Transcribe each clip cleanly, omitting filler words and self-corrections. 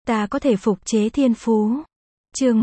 ta có thể phục chế thiên phú. Chương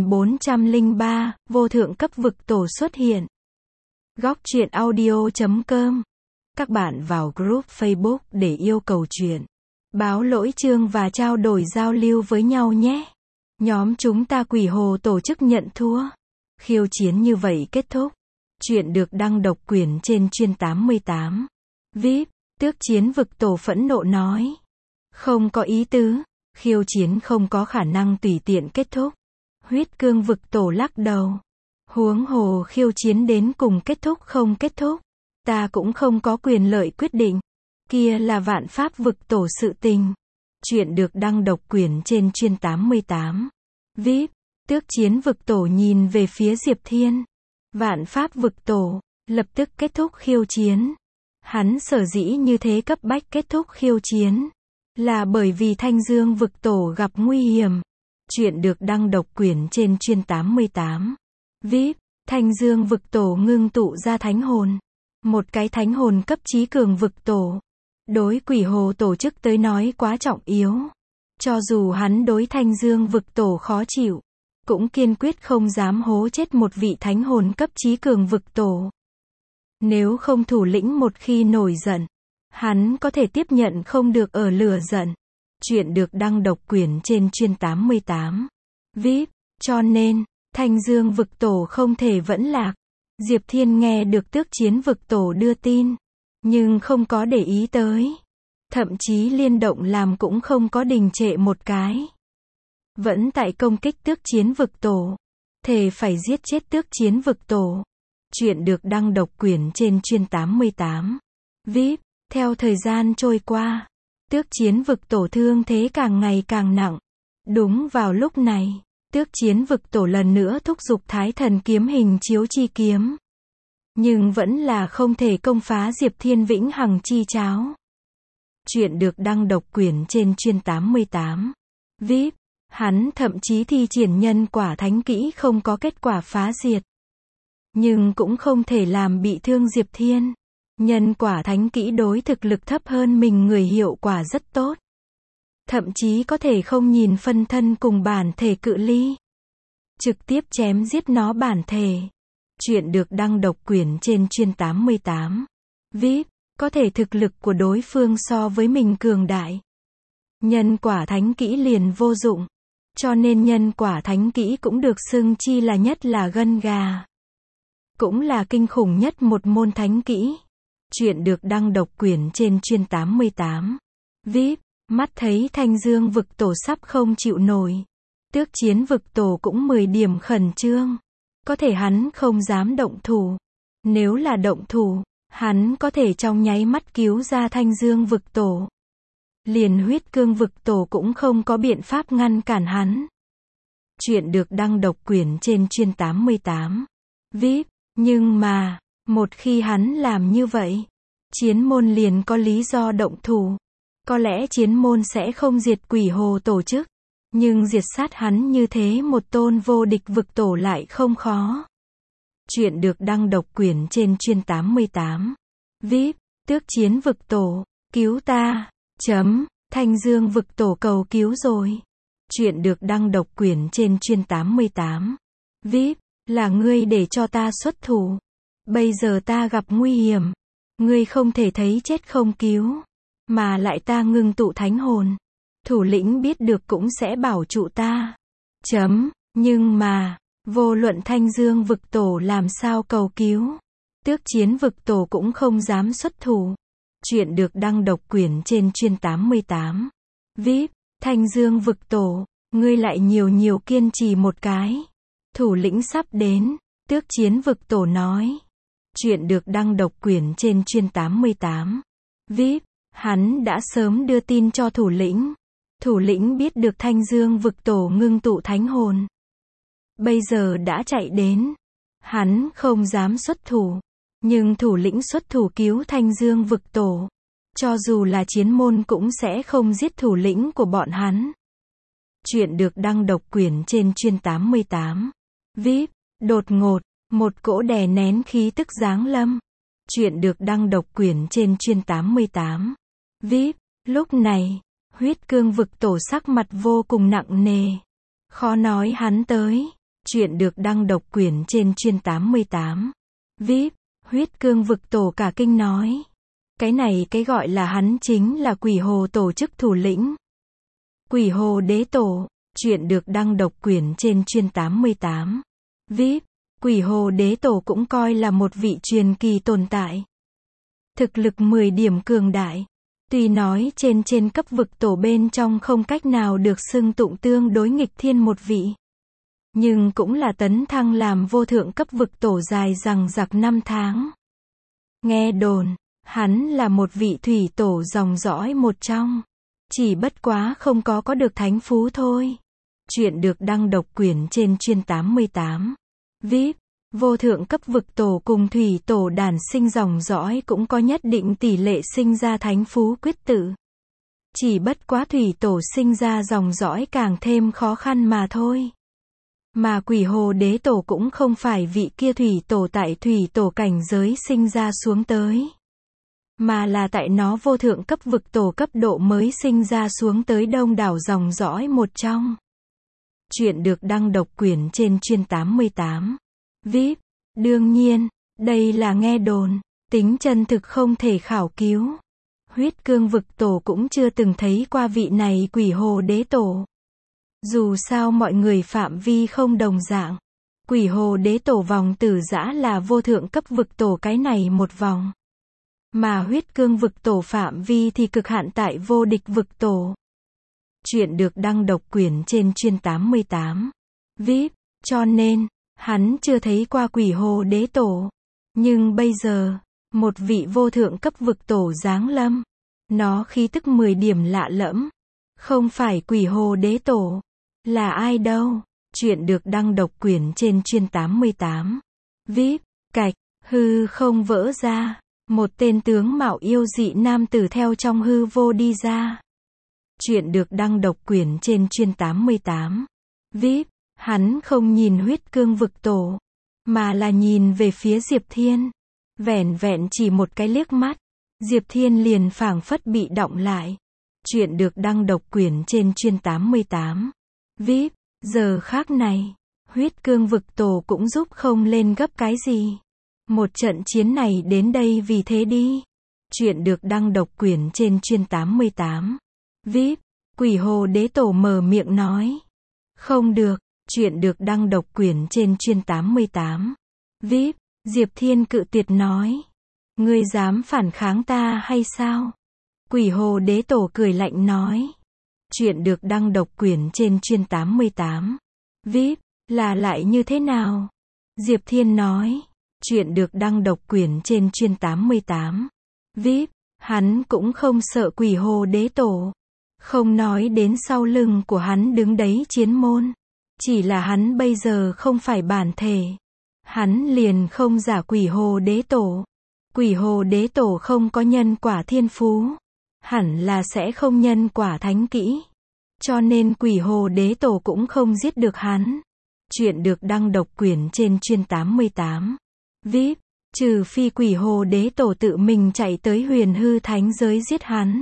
1403, vô thượng cấp vực tổ xuất hiện. Góc truyện audio.com. Các bạn vào group Facebook để yêu cầu truyện, báo lỗi chương và trao đổi giao lưu với nhau nhé. Nhóm chúng ta Quỷ Hồ tổ chức nhận thua. Khiêu chiến như vậy kết thúc. Chuyện được đăng độc quyền trên chuyên 88. VIP, Tước Chiến Vực Tổ phẫn nộ nói. Không có ý tứ, khiêu chiến không có khả năng tùy tiện kết thúc. Huyết Cương Vực Tổ lắc đầu. Huống hồ khiêu chiến đến cùng kết thúc không kết thúc, ta cũng không có quyền lợi quyết định. Kia là Vạn Pháp Vực Tổ sự tình. Chuyện được đăng độc quyền trên chuyên 88. VIP, Tước Chiến Vực Tổ nhìn về phía Diệp Thiên. Vạn Pháp Vực Tổ lập tức kết thúc khiêu chiến. Hắn sở dĩ như thế cấp bách kết thúc khiêu chiến, là bởi vì Thanh Dương Vực Tổ gặp nguy hiểm. Chuyện được đăng độc quyền trên chuyên 88. VIP, Thanh Dương Vực Tổ ngưng tụ ra thánh hồn. Một cái thánh hồn cấp trí cường vực tổ. Đối Quỷ Hồ tổ chức tới nói quá trọng yếu. Cho dù hắn đối Thanh Dương Vực Tổ khó chịu, cũng kiên quyết không dám hố chết một vị thánh hồn cấp trí cường vực tổ. Nếu không thủ lĩnh một khi nổi giận, hắn có thể tiếp nhận không được ở lửa giận. Chuyện được đăng độc quyền trên chuyên 88. VIP, cho nên, Thanh Dương Vực Tổ không thể vẫn lạc. Diệp Thiên nghe được Tước Chiến Vực Tổ đưa tin, nhưng không có để ý tới. Thậm chí liên động làm cũng không có đình trệ một cái. Vẫn tại công kích Tước Chiến Vực Tổ. Thề phải giết chết Tước Chiến Vực Tổ. Chuyện được đăng độc quyền trên chuyên 88. VIP, theo thời gian trôi qua, Tước Chiến Vực Tổ thương thế càng ngày càng nặng. Đúng vào lúc này, Tước Chiến Vực Tổ lần nữa thúc giục Thái Thần Kiếm hình chiếu chi kiếm. Nhưng vẫn là không thể công phá Diệp Thiên Vĩnh Hằng chi cháo. Chuyện được đăng độc quyền trên chuyên 88. VIP, hắn thậm chí thi triển nhân quả thánh kỹ không có kết quả phá diệt. Nhưng cũng không thể làm bị thương Diệp Thiên. Nhân quả thánh kỹ đối thực lực thấp hơn mình người hiệu quả rất tốt. Thậm chí có thể không nhìn phân thân cùng bản thể cự ly, trực tiếp chém giết nó bản thể. Chuyện được đăng độc quyền trên chuyên 88. VIP, có thể thực lực của đối phương so với mình cường đại. Nhân quả thánh kỹ liền vô dụng. Cho nên nhân quả thánh kỹ cũng được xưng chi là nhất là gân gà. Cũng là kinh khủng nhất một môn thánh kỹ. Chuyện được đăng độc quyền trên chuyên 88. VIP, mắt thấy Thanh Dương Vực Tổ sắp không chịu nổi. Tước Chiến Vực Tổ cũng 10 điểm khẩn trương. Có thể hắn không dám động thủ. Nếu là động thủ, hắn có thể trong nháy mắt cứu ra Thanh Dương Vực Tổ. Liền Huyết Cương Vực Tổ cũng không có biện pháp ngăn cản hắn. Chuyện được đăng độc quyền trên chuyên 88. VIP, nhưng mà, một khi hắn làm như vậy, Chiến Môn liền có lý do động thủ. Có lẽ Chiến Môn sẽ không diệt Quỷ Hồ tổ chức, nhưng diệt sát hắn như thế một tôn vô địch vực tổ lại không khó. Chuyện được đăng độc quyền trên chuyên 88. VIP, Tước Chiến Vực Tổ, cứu ta. Thanh Dương Vực Tổ cầu cứu rồi. Chuyện được đăng độc quyền trên chuyên 88. VIP, là ngươi để cho ta xuất thủ. Bây giờ ta gặp nguy hiểm. Ngươi không thể thấy chết không cứu. Mà lại ta ngưng tụ thánh hồn. Thủ lĩnh biết được cũng sẽ bảo trụ ta. Nhưng mà, vô luận Thanh Dương Vực Tổ làm sao cầu cứu, Tước Chiến Vực Tổ cũng không dám xuất thủ. Chuyện được đăng độc quyền trên chuyên 88. VIP, Thanh Dương Vực Tổ, ngươi lại nhiều kiên trì một cái. Thủ lĩnh sắp đến, Tước Chiến Vực Tổ nói. Chuyện được đăng độc quyền trên chuyên 88. VIP, hắn đã sớm đưa tin cho thủ lĩnh. Thủ lĩnh biết được Thanh Dương Vực Tổ ngưng tụ thánh hồn. Bây giờ đã chạy đến. Hắn không dám xuất thủ. Nhưng thủ lĩnh xuất thủ cứu Thanh Dương Vực Tổ. Cho dù là Chiến Môn cũng sẽ không giết thủ lĩnh của bọn hắn. Chuyện được đăng độc quyền trên chuyên 88. VIP, đột ngột, một cỗ đè nén khí tức giáng lâm. Chuyện được đăng độc quyền trên chuyên 88. VIP, lúc này, Huyết cương vực tổ sắc mặt vô cùng nặng nề. Khó nói hắn tới. Chuyện được đăng độc quyền trên chuyên 88. VIP, huyết cương vực tổ cả kinh nói. Cái này cái gọi là hắn chính là quỷ hồ tổ chức thủ lĩnh. Quỷ hồ đế tổ. Chuyện được đăng độc quyền trên chuyên 88. VIP, quỷ hồ đế tổ cũng coi là một vị truyền kỳ tồn tại. Thực lực 10 điểm cường đại. Tuy nói trên cấp vực tổ bên trong không cách nào được xưng tụng tương đối nghịch thiên một vị. Nhưng cũng là tấn thăng làm vô thượng cấp vực tổ dài dằng dặc 5 tháng. Nghe đồn, hắn là một vị thủy tổ dòng dõi một trong. Chỉ bất quá không có được thánh phú thôi. Chuyện được đăng độc quyền trên chuyên 88. VIP, vô thượng cấp vực tổ cùng thủy tổ đản sinh dòng dõi cũng có nhất định tỷ lệ sinh ra thánh phú quyết tử. Chỉ bất quá thủy tổ sinh ra dòng dõi càng thêm khó khăn mà thôi. Mà quỷ hồ đế tổ cũng không phải vị kia thủy tổ tại thủy tổ cảnh giới sinh ra xuống tới. Mà là tại nó vô thượng cấp vực tổ cấp độ mới sinh ra xuống tới đông đảo dòng dõi một trong. Chuyện được đăng độc quyền trên chuyên 88. VIP, đương nhiên, đây là nghe đồn, tính chân thực không thể khảo cứu. Huyết cương vực tổ cũng chưa từng thấy qua vị này quỷ hồ đế tổ. Dù sao mọi người phạm vi không đồng dạng. Quỷ hồ đế tổ vòng tử giã là vô thượng cấp vực tổ cái này một vòng. Mà huyết cương vực tổ phạm vi thì cực hạn tại vô địch vực tổ. Chuyện được đăng độc quyền trên chuyên 88. VIP, cho nên, hắn chưa thấy qua quỷ hồ đế tổ. Nhưng bây giờ, một vị vô thượng cấp vực tổ giáng lâm. Nó khí tức 10 điểm lạ lẫm. Không phải quỷ hồ đế tổ. Là ai đâu? Chuyện được đăng độc quyền trên chuyên 88. VIP, cạch, hư không vỡ ra. Một tên tướng mạo yêu dị nam tử theo trong hư vô đi ra. Chuyện được đăng độc quyền trên chuyên 88. VIP, hắn không nhìn huyết cương vực tổ, mà là nhìn về phía Diệp Thiên. Vẻn vẹn chỉ một cái liếc mắt, Diệp Thiên liền phảng phất bị động lại. Chuyện được đăng độc quyền trên chuyên 88. VIP, giờ khác này, huyết cương vực tổ cũng giúp không lên gấp cái gì. Một trận chiến này đến đây vì thế đi. Chuyện được đăng độc quyền trên chuyên 88. VIP, quỷ hồ đế tổ mở miệng nói. Không được. Chuyện được đăng độc quyền trên chuyên 88. VIP, Diệp Thiên cự tuyệt nói. Ngươi dám phản kháng ta hay sao? Quỷ hồ đế tổ cười lạnh nói. Chuyện được đăng độc quyền trên chuyên 88. VIP, là lại như thế nào? Diệp Thiên nói. Chuyện được đăng độc quyền trên chuyên 88. VIP, hắn cũng không sợ quỷ hồ đế tổ. Không nói đến sau lưng của hắn đứng đấy chiến môn. Chỉ là hắn bây giờ không phải bản thể. Hắn liền không giả quỷ hồ đế tổ. Quỷ hồ đế tổ không có nhân quả thiên phú. Hẳn là sẽ không nhân quả thánh kỹ. Cho nên quỷ hồ đế tổ cũng không giết được hắn. Chuyện được đăng độc quyền trên chuyên 88. VIP, trừ phi quỷ hồ đế tổ tự mình chạy tới huyền hư thánh giới giết hắn.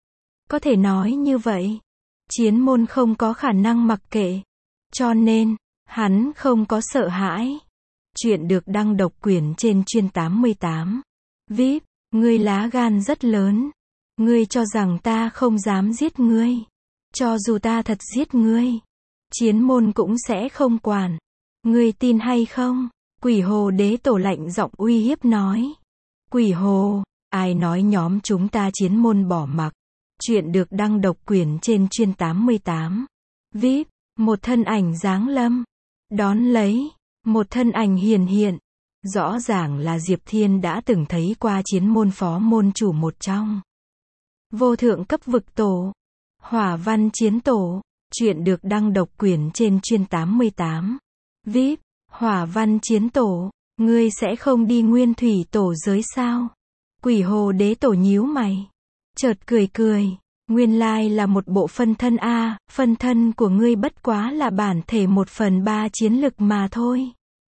Có thể nói như vậy. Chiến môn không có khả năng mặc kệ. Cho nên, hắn không có sợ hãi. Chuyện được đăng độc quyền trên chuyên 88. VIP, ngươi lá gan rất lớn. Ngươi cho rằng ta không dám giết ngươi. Cho dù ta thật giết ngươi, chiến môn cũng sẽ không quản. Ngươi tin hay không? Quỷ hồ đế tổ lạnh giọng uy hiếp nói. Quỷ hồ, ai nói nhóm chúng ta chiến môn bỏ mặc? Chuyện được đăng độc quyền trên chuyên 88. VIP, một thân ảnh giáng lâm. Đón lấy, một thân ảnh hiển hiện. Rõ ràng là Diệp Thiên đã từng thấy qua chiến môn phó môn chủ một trong. Vô thượng cấp vực tổ. Hỏa văn chiến tổ. Chuyện được đăng độc quyền trên chuyên 88. VIP, hỏa văn chiến tổ. Ngươi sẽ không đi nguyên thủy tổ giới sao? Quỷ hồ đế tổ nhíu mày. Chợt cười cười. Nguyên lai là một bộ phân thân a, phân thân của ngươi bất quá là bản thể 1/3 chiến lực mà thôi.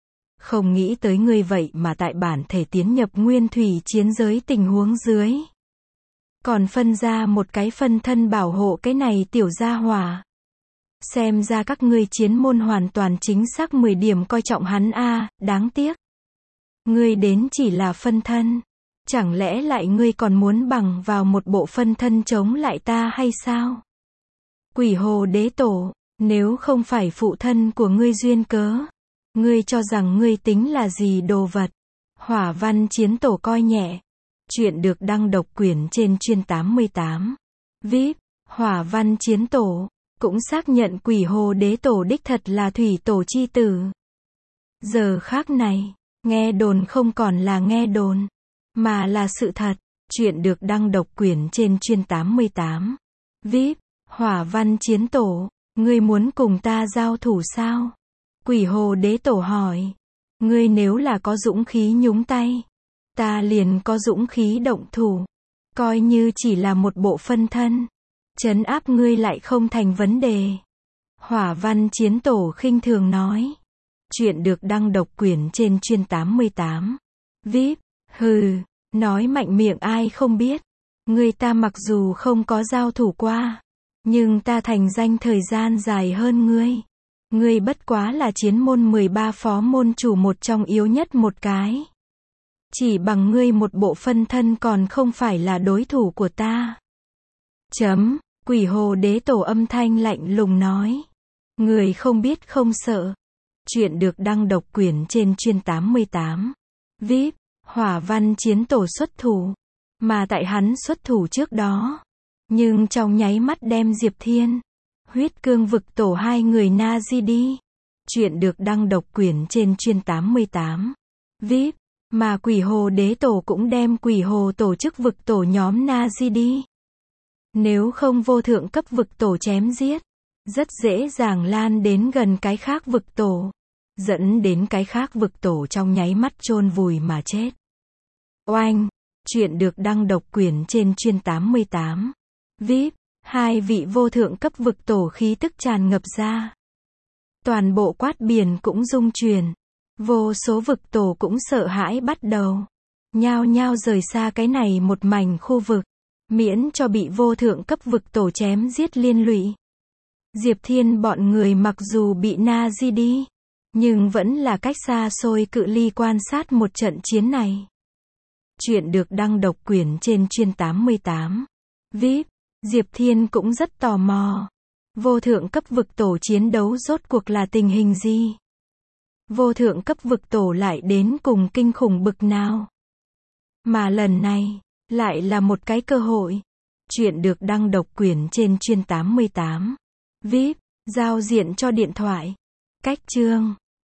Không nghĩ tới ngươi vậy mà tại bản thể tiến nhập nguyên thủy chiến giới tình huống dưới. còn phân ra một cái phân thân bảo hộ cái này tiểu gia hỏa. Xem ra các ngươi chiến môn hoàn toàn chính xác 10 điểm coi trọng hắn a, đáng tiếc. Ngươi đến chỉ là phân thân. Chẳng lẽ lại ngươi còn muốn bằng vào một bộ phân thân chống lại ta hay sao? Quỷ hồ đế tổ, nếu không phải phụ thân của ngươi duyên cớ, ngươi cho rằng ngươi tính là gì đồ vật? Hỏa văn chiến tổ coi nhẹ. Chuyện được đăng độc quyền trên chuyên 88. VIP, hỏa văn chiến tổ, cũng xác nhận quỷ hồ đế tổ đích thật là thủy tổ chi tử. Giờ khác này, nghe đồn không còn là nghe đồn, mà là sự thật. Chuyện được đăng độc quyền trên chuyên 88. VIP, hỏa văn chiến tổ, ngươi muốn cùng ta giao thủ sao? Quỷ hồ đế tổ hỏi. Ngươi nếu là có dũng khí nhúng tay, ta liền có dũng khí động thủ. Coi như chỉ là một bộ phân thân, trấn áp ngươi lại không thành vấn đề. Hỏa văn chiến tổ khinh thường nói. Chuyện được đăng độc quyền trên chuyên 88. VIP, hừ, nói mạnh miệng ai không biết. Ngươi ta mặc dù không có giao thủ qua, nhưng ta thành danh thời gian dài hơn ngươi. Ngươi bất quá là chiến môn 13 phó môn chủ một trong yếu nhất một cái. Chỉ bằng ngươi một bộ phân thân còn không phải là đối thủ của ta. Quỷ hồ đế tổ âm thanh lạnh lùng nói. Người không biết không sợ. Chuyện được đăng độc quyền trên chuyên 88. VIP, hỏa văn chiến tổ xuất thủ. Mà tại hắn xuất thủ trước đó, nhưng trong nháy mắt đem Diệp Thiên, huyết cương vực tổ hai người na di đi. Chuyện được đăng độc quyền trên chuyên 88. VIP, mà quỷ hồ đế tổ cũng đem quỷ hồ tổ chức vực tổ nhóm na di đi. Nếu không vô thượng cấp vực tổ chém giết, rất dễ dàng lan đến gần cái khác vực tổ, dẫn đến cái khác vực tổ trong nháy mắt chôn vùi mà chết. Oanh! Chuyện được đăng độc quyền trên chuyên 88. VIP, hai vị vô thượng cấp vực tổ khí tức tràn ngập ra. Toàn bộ quát biển cũng rung chuyển. Vô số vực tổ cũng sợ hãi bắt đầu. Nhao nhao rời xa cái này một mảnh khu vực. Miễn cho bị vô thượng cấp vực tổ chém giết liên lụy. Diệp Thiên bọn người mặc dù bị na di đi, nhưng vẫn là cách xa xôi cự ly quan sát một trận chiến này. Chuyện được đăng độc quyền trên chuyên 88. VIP, Diệp Thiên cũng rất tò mò. Vô thượng cấp vực tổ chiến đấu rốt cuộc là tình hình gì? Vô thượng cấp vực tổ lại đến cùng kinh khủng bực nào? Mà lần này, lại là một cái cơ hội. Chuyện được đăng độc quyền trên chuyên 88. VIP, giao diện cho điện thoại. Cách chương.